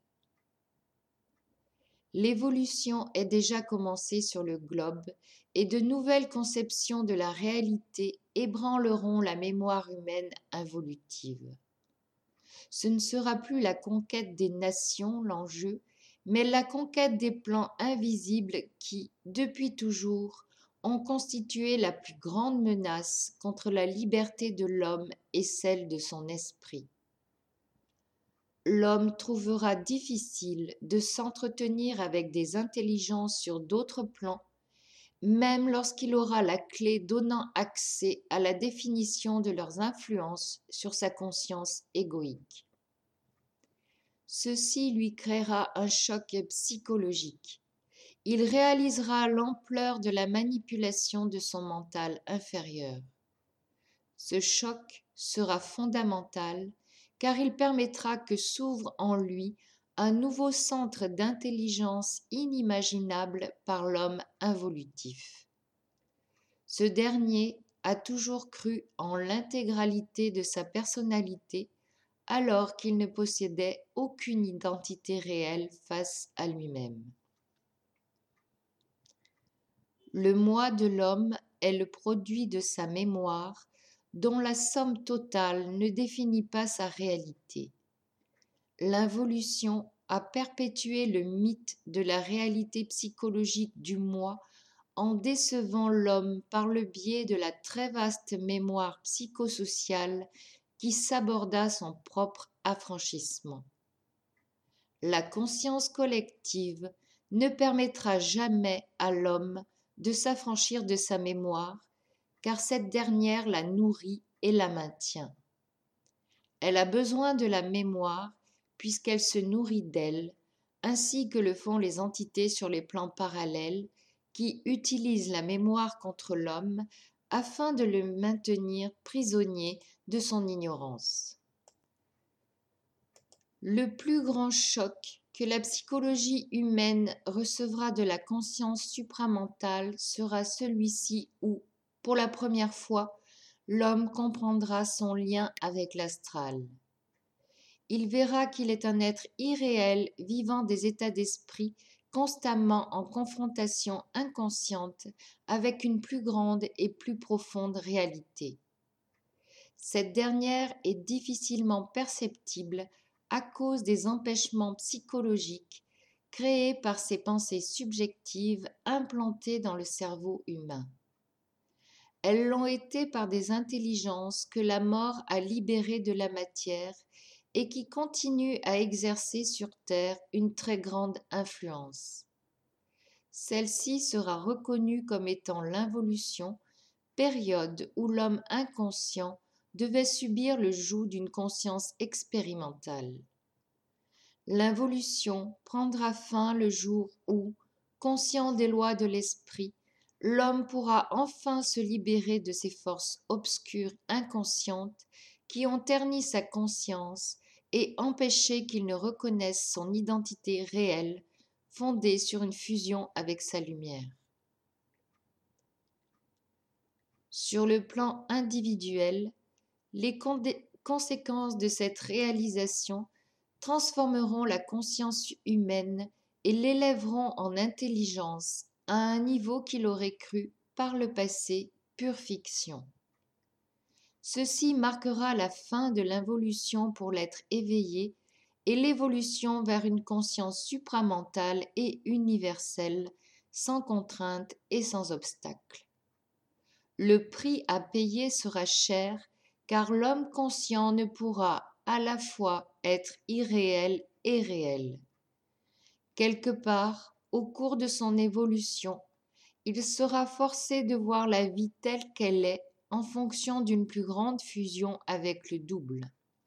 L'évolution est déjà commencée sur le globe et de nouvelles conceptions de la réalité ébranleront la mémoire humaine involutive. Ce ne sera plus la conquête des nations l'enjeu, mais la conquête des plans invisibles qui, depuis toujours, ont constitué la plus grande menace contre la liberté de l'homme et celle de son esprit. L'homme trouvera difficile de s'entretenir avec des intelligences sur d'autres plans, même lorsqu'il aura la clé donnant accès à la définition de leurs influences sur sa conscience égoïque. Ceci lui créera un choc psychologique. Il réalisera l'ampleur de la manipulation de son mental inférieur. Ce choc sera fondamental car il permettra que s'ouvre en lui un nouveau centre d'intelligence inimaginable par l'homme involutif. Ce dernier a toujours cru en l'intégralité de sa personnalité alors qu'il ne possédait aucune identité réelle face à lui-même. Le moi de l'homme est le produit de sa mémoire, dont la somme totale ne définit pas sa réalité. L'involution a perpétué le mythe de la réalité psychologique du moi en décevant l'homme par le biais de la très vaste mémoire psychosociale qui s'aborda son propre affranchissement. La conscience collective ne permettra jamais à l'homme de s'affranchir de sa mémoire, car cette dernière la nourrit et la maintient. Elle a besoin de la mémoire puisqu'elle se nourrit d'elle, ainsi que le font les entités sur les plans parallèles qui utilisent la mémoire contre l'homme afin de le maintenir prisonnier de son ignorance. Le plus grand choc que la psychologie humaine recevra de la conscience supramentale sera celui-ci où, pour la première fois, l'homme comprendra son lien avec l'astral. Il verra qu'il est un être irréel vivant des états d'esprit constamment en confrontation inconsciente avec une plus grande et plus profonde réalité. Cette dernière est difficilement perceptible à cause des empêchements psychologiques créés par ces pensées subjectives implantées dans le cerveau humain. Elles l'ont été par des intelligences que la mort a libérées de la matière et qui continuent à exercer sur Terre une très grande influence. Celle-ci sera reconnue comme étant l'involution, période où l'homme inconscient devait subir le joug d'une conscience expérimentale. L'involution prendra fin le jour où, conscient des lois de l'esprit, l'homme pourra enfin se libérer de ces forces obscures inconscientes qui ont terni sa conscience et empêché qu'il ne reconnaisse son identité réelle, fondée sur une fusion avec sa lumière. Sur le plan individuel, les conséquences de cette réalisation transformeront la conscience humaine et l'élèveront en intelligence à un niveau qu'il aurait cru, par le passé, pure fiction. Ceci marquera la fin de l'involution pour l'être éveillé et l'évolution vers une conscience supramentale et universelle, sans contrainte et sans obstacle. Le prix à payer sera cher, car l'homme conscient ne pourra à la fois être irréel et réel. Quelque part, au cours de son évolution, il sera forcé de voir la vie telle qu'elle est en fonction d'une plus grande fusion avec le double.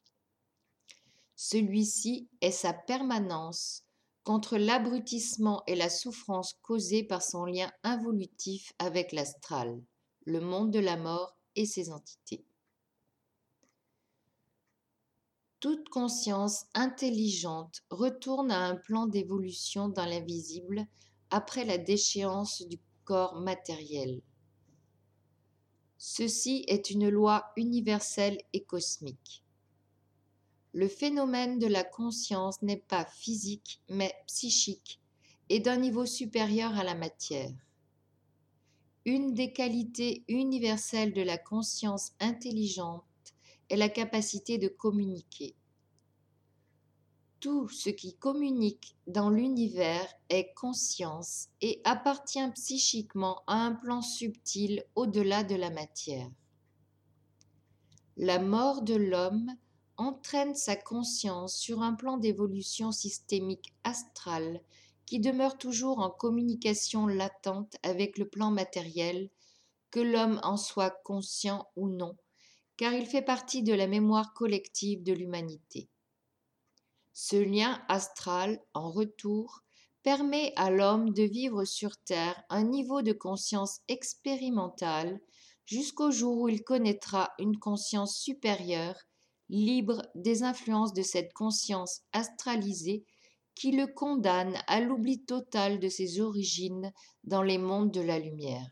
Celui-ci est sa permanence contre l'abrutissement et la souffrance causée par son lien involutif avec l'astral, le monde de la mort et ses entités. Toute conscience intelligente retourne à un plan d'évolution dans l'invisible après la déchéance du corps matériel. Ceci est une loi universelle et cosmique. Le phénomène de la conscience n'est pas physique mais psychique et d'un niveau supérieur à la matière. Une des qualités universelles de la conscience intelligente est la capacité de communiquer. Tout ce qui communique dans l'univers est conscience et appartient psychiquement à un plan subtil au-delà de la matière. La mort de l'homme entraîne sa conscience sur un plan d'évolution systémique astrale qui demeure toujours en communication latente avec le plan matériel, que l'homme en soit conscient ou non, car il fait partie de la mémoire collective de l'humanité. Ce lien astral, en retour, permet à l'homme de vivre sur Terre un niveau de conscience expérimentale jusqu'au jour où il connaîtra une conscience supérieure, libre des influences de cette conscience astralisée qui le condamne à l'oubli total de ses origines dans les mondes de la lumière.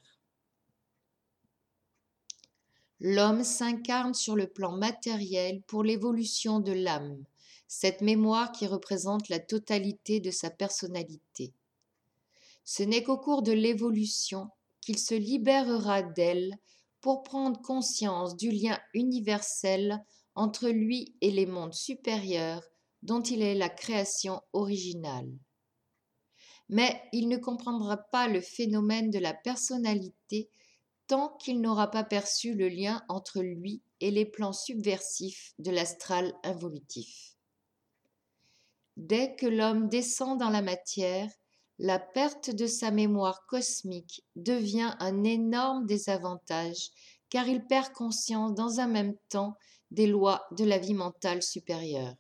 L'homme s'incarne sur le plan matériel pour l'évolution de l'âme, cette mémoire qui représente la totalité de sa personnalité. Ce n'est qu'au cours de l'évolution qu'il se libérera d'elle pour prendre conscience du lien universel entre lui et les mondes supérieurs dont il est la création originale. Mais il ne comprendra pas le phénomène de la personnalité tant qu'il n'aura pas perçu le lien entre lui et les plans subversifs de l'astral involutif. Dès que l'homme descend dans la matière, la perte de sa mémoire cosmique devient un énorme désavantage car il perd conscience dans un même temps des lois de la vie mentale supérieure.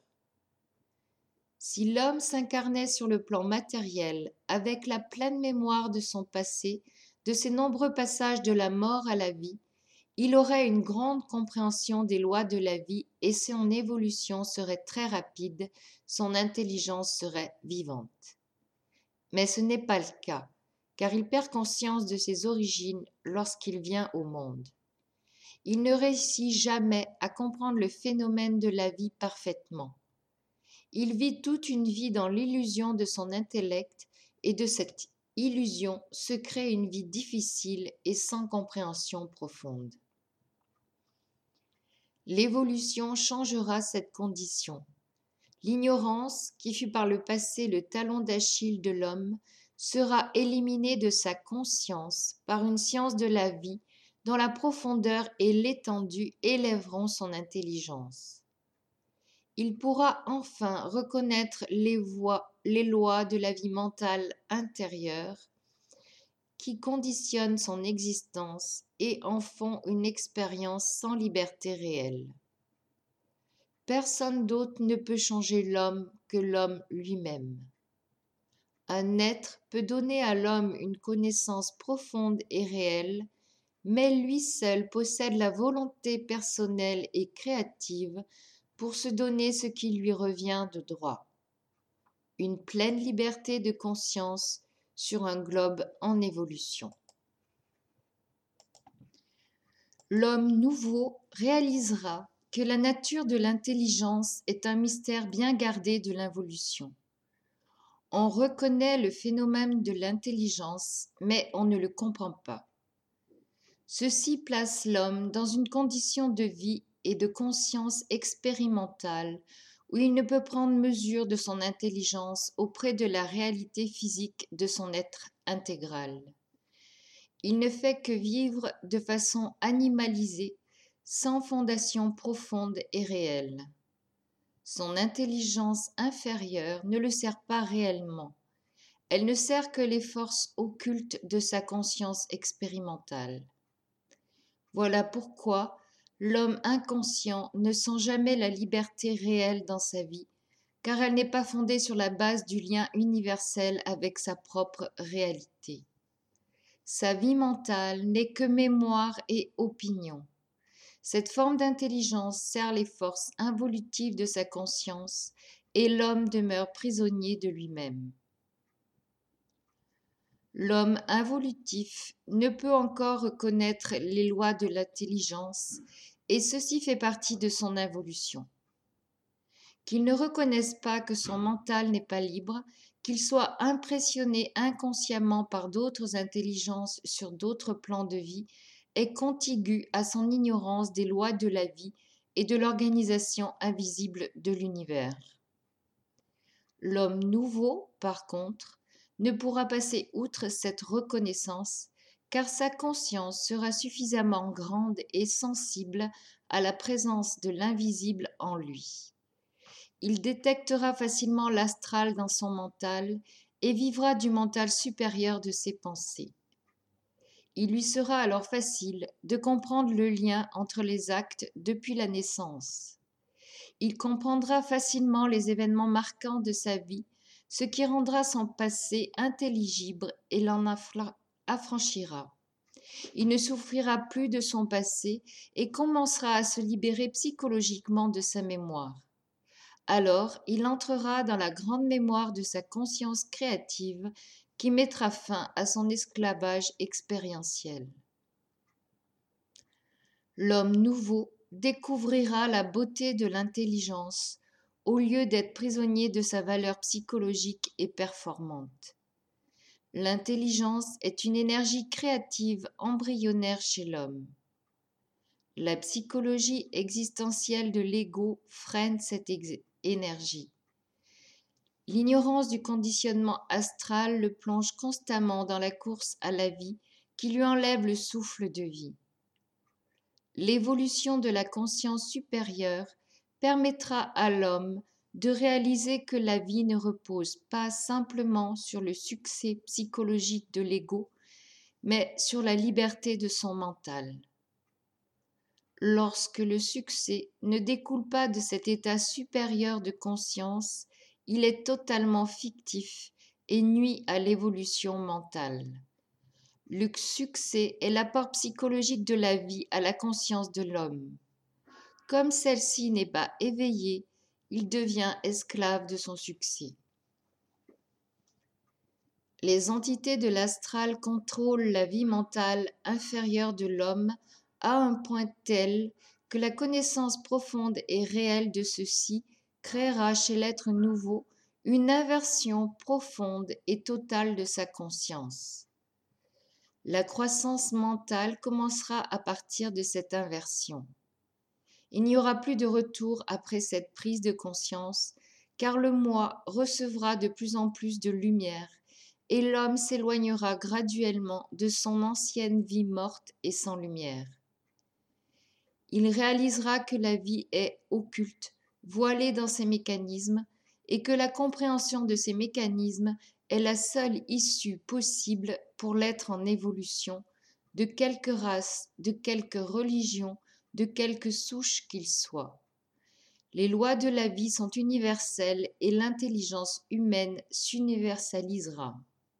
Si l'homme s'incarnait sur le plan matériel avec la pleine mémoire de son passé, de ses nombreux passages de la mort à la vie, il aurait une grande compréhension des lois de la vie et son évolution serait très rapide, son intelligence serait vivante. Mais ce n'est pas le cas, car il perd conscience de ses origines lorsqu'il vient au monde. Il ne réussit jamais à comprendre le phénomène de la vie parfaitement. Il vit toute une vie dans l'illusion de son intellect et de cette illusion se crée une vie difficile et sans compréhension profonde. L'évolution changera cette condition. L'ignorance, qui fut par le passé le talon d'Achille de l'homme, sera éliminée de sa conscience par une science de la vie dont la profondeur et l'étendue élèveront son intelligence. Il pourra enfin reconnaître les, voies, les lois de la vie mentale intérieure qui conditionnent son existence et en font une expérience sans liberté réelle. Personne d'autre ne peut changer l'homme que l'homme lui-même. Un être peut donner à l'homme une connaissance profonde et réelle, mais lui seul possède la volonté personnelle et créative pour se donner ce qui lui revient de droit. Une pleine liberté de conscience sur un globe en évolution. L'homme nouveau réalisera que la nature de l'intelligence est un mystère bien gardé de l'involution. On reconnaît le phénomène de l'intelligence, mais on ne le comprend pas. Ceci place l'homme dans une condition de vie et de conscience expérimentale où il ne peut prendre mesure de son intelligence auprès de la réalité physique de son être intégral. Il ne fait que vivre de façon animalisée, sans fondation profonde et réelle. Son intelligence inférieure ne le sert pas réellement. Elle ne sert que les forces occultes de sa conscience expérimentale. Voilà pourquoi l'homme inconscient ne sent jamais la liberté réelle dans sa vie, car elle n'est pas fondée sur la base du lien universel avec sa propre réalité. Sa vie mentale n'est que mémoire et opinion. Cette forme d'intelligence sert les forces involutives de sa conscience et l'homme demeure prisonnier de lui-même. L'homme involutif ne peut encore reconnaître les lois de l'intelligence et ceci fait partie de son involution. Qu'il ne reconnaisse pas que son mental n'est pas libre, qu'il soit impressionné inconsciemment par d'autres intelligences sur d'autres plans de vie, est contigu à son ignorance des lois de la vie et de l'organisation invisible de l'univers. L'homme nouveau, par contre, ne pourra passer outre cette reconnaissance, car sa conscience sera suffisamment grande et sensible à la présence de l'invisible en lui. Il détectera facilement l'astral dans son mental et vivra du mental supérieur de ses pensées. Il lui sera alors facile de comprendre le lien entre les actes depuis la naissance. Il comprendra facilement les événements marquants de sa vie, ce qui rendra son passé intelligible et l'en affranchira. Il ne souffrira plus de son passé et commencera à se libérer psychologiquement de sa mémoire. Alors, il entrera dans la grande mémoire de sa conscience créative qui mettra fin à son esclavage expérientiel. L'homme nouveau découvrira la beauté de l'intelligence au lieu d'être prisonnier de sa valeur psychologique et performante. L'intelligence est une énergie créative embryonnaire chez l'homme. La psychologie existentielle de l'ego freine cette ex- énergie. L'ignorance du conditionnement astral le plonge constamment dans la course à la vie qui lui enlève le souffle de vie. L'évolution de la conscience supérieure permettra à l'homme de réaliser que la vie ne repose pas simplement sur le succès psychologique de l'ego, mais sur la liberté de son mental. Lorsque le succès ne découle pas de cet état supérieur de conscience, il est totalement fictif et nuit à l'évolution mentale. Le succès est l'apport psychologique de la vie à la conscience de l'homme. Comme celle-ci n'est pas éveillée, il devient esclave de son succès. Les entités de l'astral contrôlent la vie mentale inférieure de l'homme à un point tel que la connaissance profonde et réelle de ceci créera chez l'être nouveau une inversion profonde et totale de sa conscience. La croissance mentale commencera à partir de cette inversion. Il n'y aura plus de retour après cette prise de conscience, car le moi recevra de plus en plus de lumière et l'homme s'éloignera graduellement de son ancienne vie morte et sans lumière. Il réalisera que la vie est occulte, voilée dans ses mécanismes, et que la compréhension de ces mécanismes est la seule issue possible pour l'être en évolution, de quelque race, de quelque religion, de quelque souche qu'il soit. Les lois de la vie sont universelles et l'intelligence humaine s'universalisera.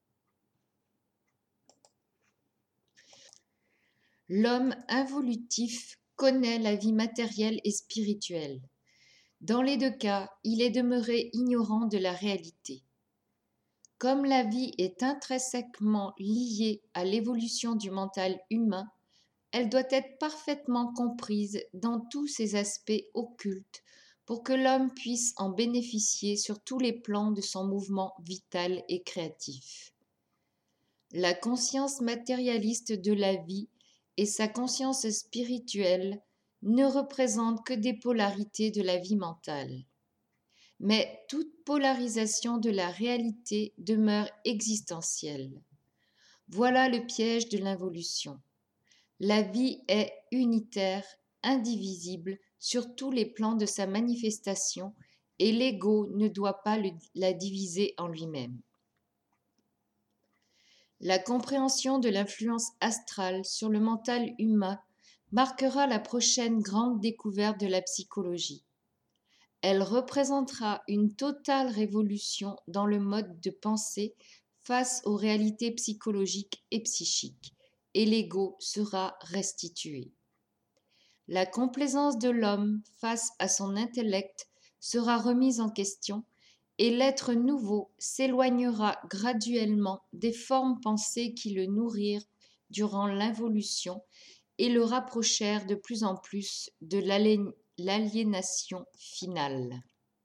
L'homme involutif connaît la vie matérielle et spirituelle. Dans les deux cas, il est demeuré ignorant de la réalité. Comme la vie est intrinsèquement liée à l'évolution du mental humain, elle doit être parfaitement comprise dans tous ses aspects occultes pour que l'homme puisse en bénéficier sur tous les plans de son mouvement vital et créatif. La conscience matérialiste de la vie et sa conscience spirituelle ne représentent que des polarités de la vie mentale. Mais toute polarisation de la réalité demeure existentielle. Voilà le piège de l'involution. La vie est unitaire, indivisible sur tous les plans de sa manifestation et l'ego ne doit pas le, la diviser en lui-même. La compréhension de l'influence astrale sur le mental humain marquera la prochaine grande découverte de la psychologie. Elle représentera une totale révolution dans le mode de pensée face aux réalités psychologiques et psychiques, et l'ego sera restitué. La complaisance de l'homme face à son intellect sera remise en question et l'être nouveau s'éloignera graduellement des formes pensées qui le nourrirent durant l'involution et le rapprochèrent de plus en plus de l'aliénation finale.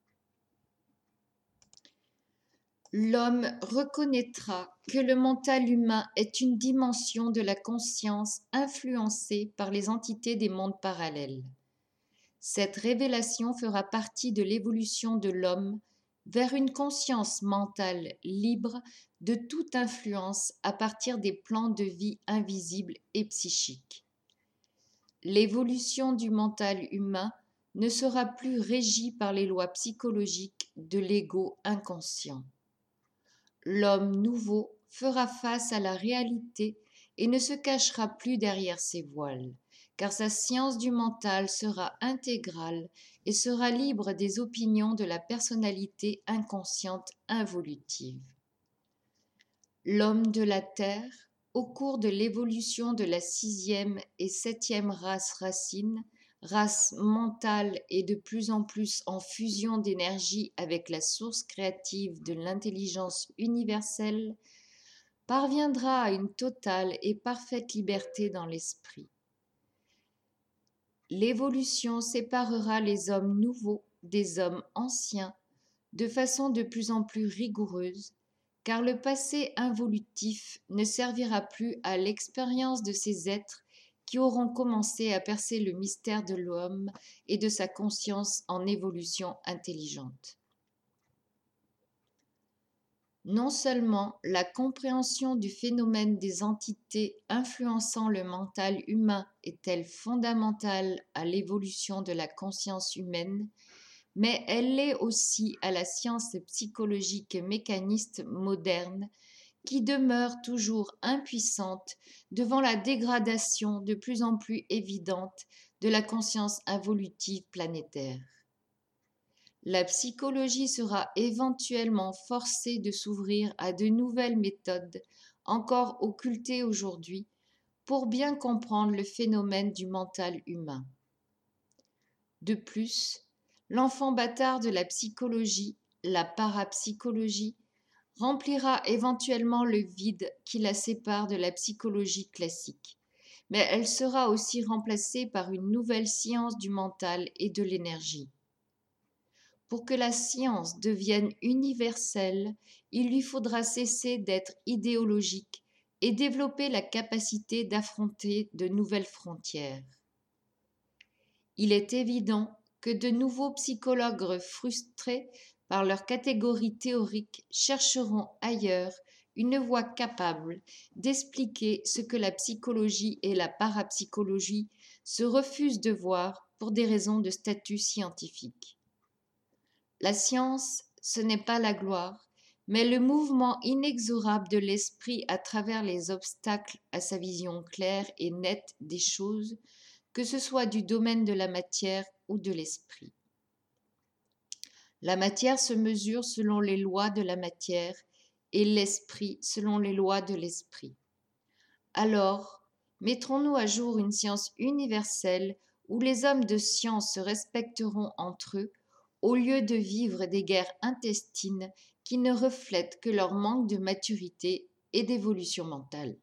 L'homme reconnaîtra que le mental humain est une dimension de la conscience influencée par les entités des mondes parallèles. Cette révélation fera partie de l'évolution de l'homme vers une conscience mentale libre de toute influence à partir des plans de vie invisibles et psychiques. L'évolution du mental humain ne sera plus régie par les lois psychologiques de l'ego inconscient. L'homme nouveau fera face à la réalité et ne se cachera plus derrière ses voiles, car sa science du mental sera intégrale et sera libre des opinions de la personnalité inconsciente involutive. L'homme de la Terre, au cours de l'évolution de la sixième et septième race racine, race mentale et de plus en plus en fusion d'énergie avec la source créative de l'intelligence universelle, parviendra à une totale et parfaite liberté dans l'esprit. L'évolution séparera les hommes nouveaux des hommes anciens de façon de plus en plus rigoureuse, car le passé involutif ne servira plus à l'expérience de ces êtres qui auront commencé à percer le mystère de l'homme et de sa conscience en évolution intelligente. Non seulement la compréhension du phénomène des entités influençant le mental humain est-elle fondamentale à l'évolution de la conscience humaine, mais elle l'est aussi à la science psychologique mécaniste moderne qui demeure toujours impuissante devant la dégradation de plus en plus évidente de la conscience involutive planétaire. La psychologie sera éventuellement forcée de s'ouvrir à de nouvelles méthodes encore occultées aujourd'hui pour bien comprendre le phénomène du mental humain. De plus, l'enfant bâtard de la psychologie, la parapsychologie, remplira éventuellement le vide qui la sépare de la psychologie classique, mais elle sera aussi remplacée par une nouvelle science du mental et de l'énergie. Pour que la science devienne universelle, il lui faudra cesser d'être idéologique et développer la capacité d'affronter de nouvelles frontières. Il est évident que de nouveaux psychologues frustrés par leur catégorie théorique chercheront ailleurs une voie capable d'expliquer ce que la psychologie et la parapsychologie se refusent de voir pour des raisons de statut scientifique. La science, ce n'est pas la gloire, mais le mouvement inexorable de l'esprit à travers les obstacles à sa vision claire et nette des choses, que ce soit du domaine de la matière ou de l'esprit. La matière se mesure selon les lois de la matière et l'esprit selon les lois de l'esprit. Alors, mettrons-nous à jour une science universelle où les hommes de science se respecteront entre eux, au lieu de vivre des guerres intestines qui ne reflètent que leur manque de maturité et d'évolution mentale.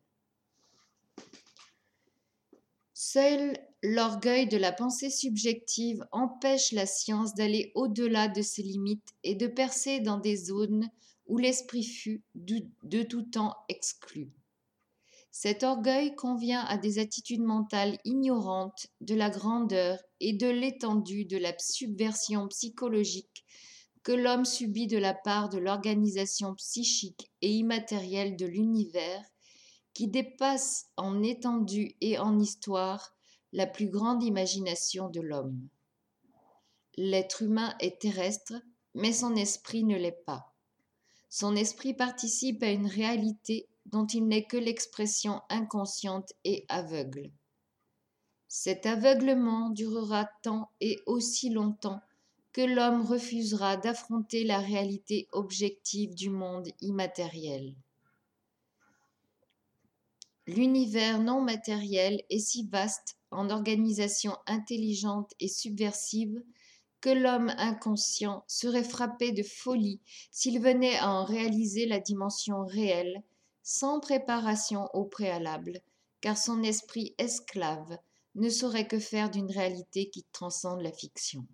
Seul l'orgueil de la pensée subjective empêche la science d'aller au-delà de ses limites et de percer dans des zones où l'esprit fut de tout temps exclu. Cet orgueil convient à des attitudes mentales ignorantes de la grandeur et de l'étendue de la subversion psychologique que l'homme subit de la part de l'organisation psychique et immatérielle de l'univers, qui dépasse en étendue et en histoire la plus grande imagination de l'homme. L'être humain est terrestre, mais son esprit ne l'est pas. Son esprit participe à une réalité dont il n'est que l'expression inconsciente et aveugle. Cet aveuglement durera tant et aussi longtemps que l'homme refusera d'affronter la réalité objective du monde immatériel. L'univers non matériel est si vaste en organisation intelligente et subversive que l'homme inconscient serait frappé de folie s'il venait à en réaliser la dimension réelle, sans préparation au préalable, car son esprit esclave ne saurait que faire d'une réalité qui transcende la fiction.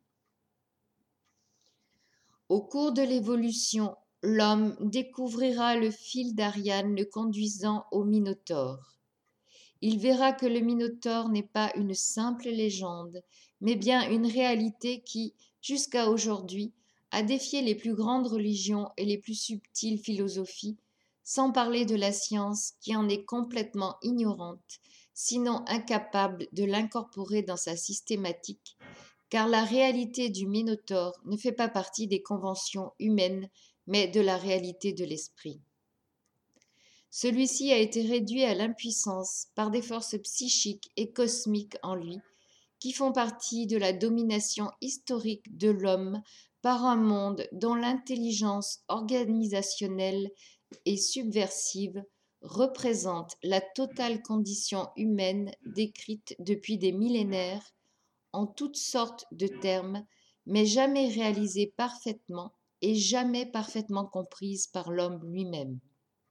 Au cours de l'évolution, l'homme découvrira le fil d'Ariane le conduisant au Minotaure. Il verra que le Minotaure n'est pas une simple légende, mais bien une réalité qui, jusqu'à aujourd'hui, a défié les plus grandes religions et les plus subtiles philosophies, sans parler de la science qui en est complètement ignorante, sinon incapable de l'incorporer dans sa systématique, car la réalité du Minotaure ne fait pas partie des conventions humaines, mais de la réalité de l'esprit. Celui-ci a été réduit à l'impuissance par des forces psychiques et cosmiques en lui, qui font partie de la domination historique de l'homme par un monde dont l'intelligence organisationnelle et subversive représente la totale condition humaine décrite depuis des millénaires en toutes sortes de termes, mais jamais réalisée parfaitement et jamais parfaitement comprise par l'homme lui-même.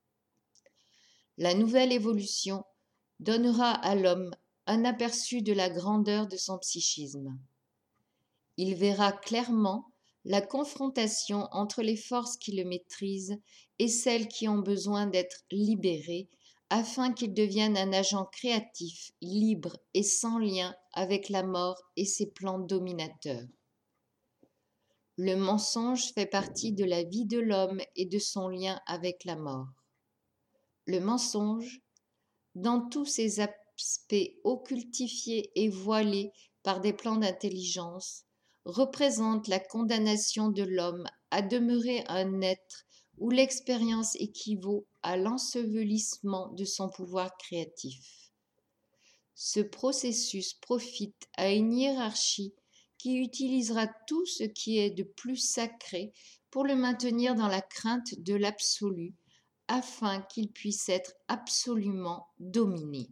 La nouvelle évolution donnera à l'homme un aperçu de la grandeur de son psychisme. Il verra clairement la confrontation entre les forces qui le maîtrisent et celles qui ont besoin d'être libérées afin qu'il devienne un agent créatif, libre et sans lien avec la mort et ses plans dominateurs. Le mensonge fait partie de la vie de l'homme et de son lien avec la mort. Le mensonge, dans tous ses aspects occultifiés et voilés par des plans d'intelligence, représente la condamnation de l'homme à demeurer un être où l'expérience équivaut à l'ensevelissement de son pouvoir créatif. Ce processus profite à une hiérarchie qui utilisera tout ce qui est de plus sacré pour le maintenir dans la crainte de l'absolu, afin qu'il puisse être absolument dominé.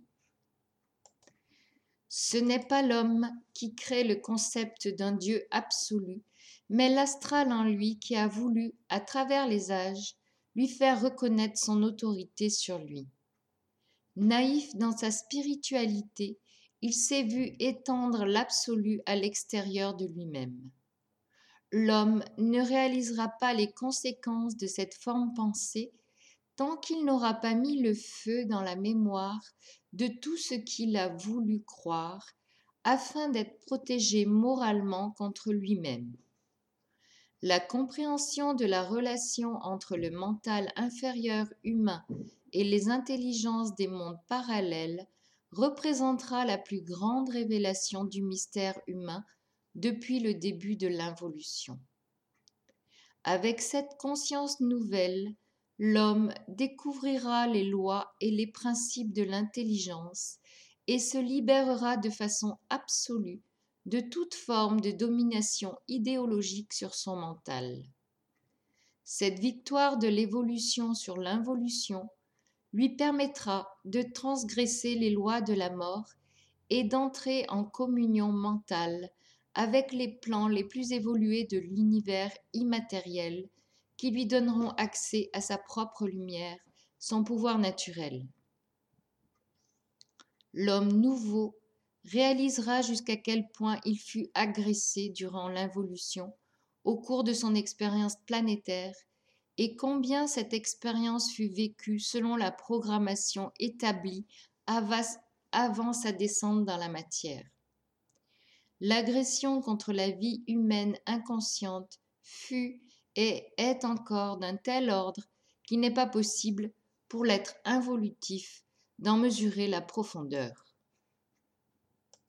Ce n'est pas l'homme qui crée le concept d'un Dieu absolu, mais l'astral en lui qui a voulu, à travers les âges, lui faire reconnaître son autorité sur lui. Naïf dans sa spiritualité, il s'est vu étendre l'absolu à l'extérieur de lui-même. L'homme ne réalisera pas les conséquences de cette forme pensée tant qu'il n'aura pas mis le feu dans la mémoire de tout ce qu'il a voulu croire, afin d'être protégé moralement contre lui-même. La compréhension de la relation entre le mental inférieur humain et les intelligences des mondes parallèles représentera la plus grande révélation du mystère humain depuis le début de l'involution. Avec cette conscience nouvelle, l'homme découvrira les lois et les principes de l'intelligence et se libérera de façon absolue de toute forme de domination idéologique sur son mental. Cette victoire de l'évolution sur l'involution lui permettra de transgresser les lois de la mort et d'entrer en communion mentale avec les plans les plus évolués de l'univers immatériel qui lui donneront accès à sa propre lumière, son pouvoir naturel. L'homme nouveau réalisera jusqu'à quel point il fut agressé durant l'involution au cours de son expérience planétaire et combien cette expérience fut vécue selon la programmation établie avant sa descente dans la matière. L'agression contre la vie humaine inconsciente fut et est encore d'un tel ordre qu'il n'est pas possible pour l'être involutif d'en mesurer la profondeur.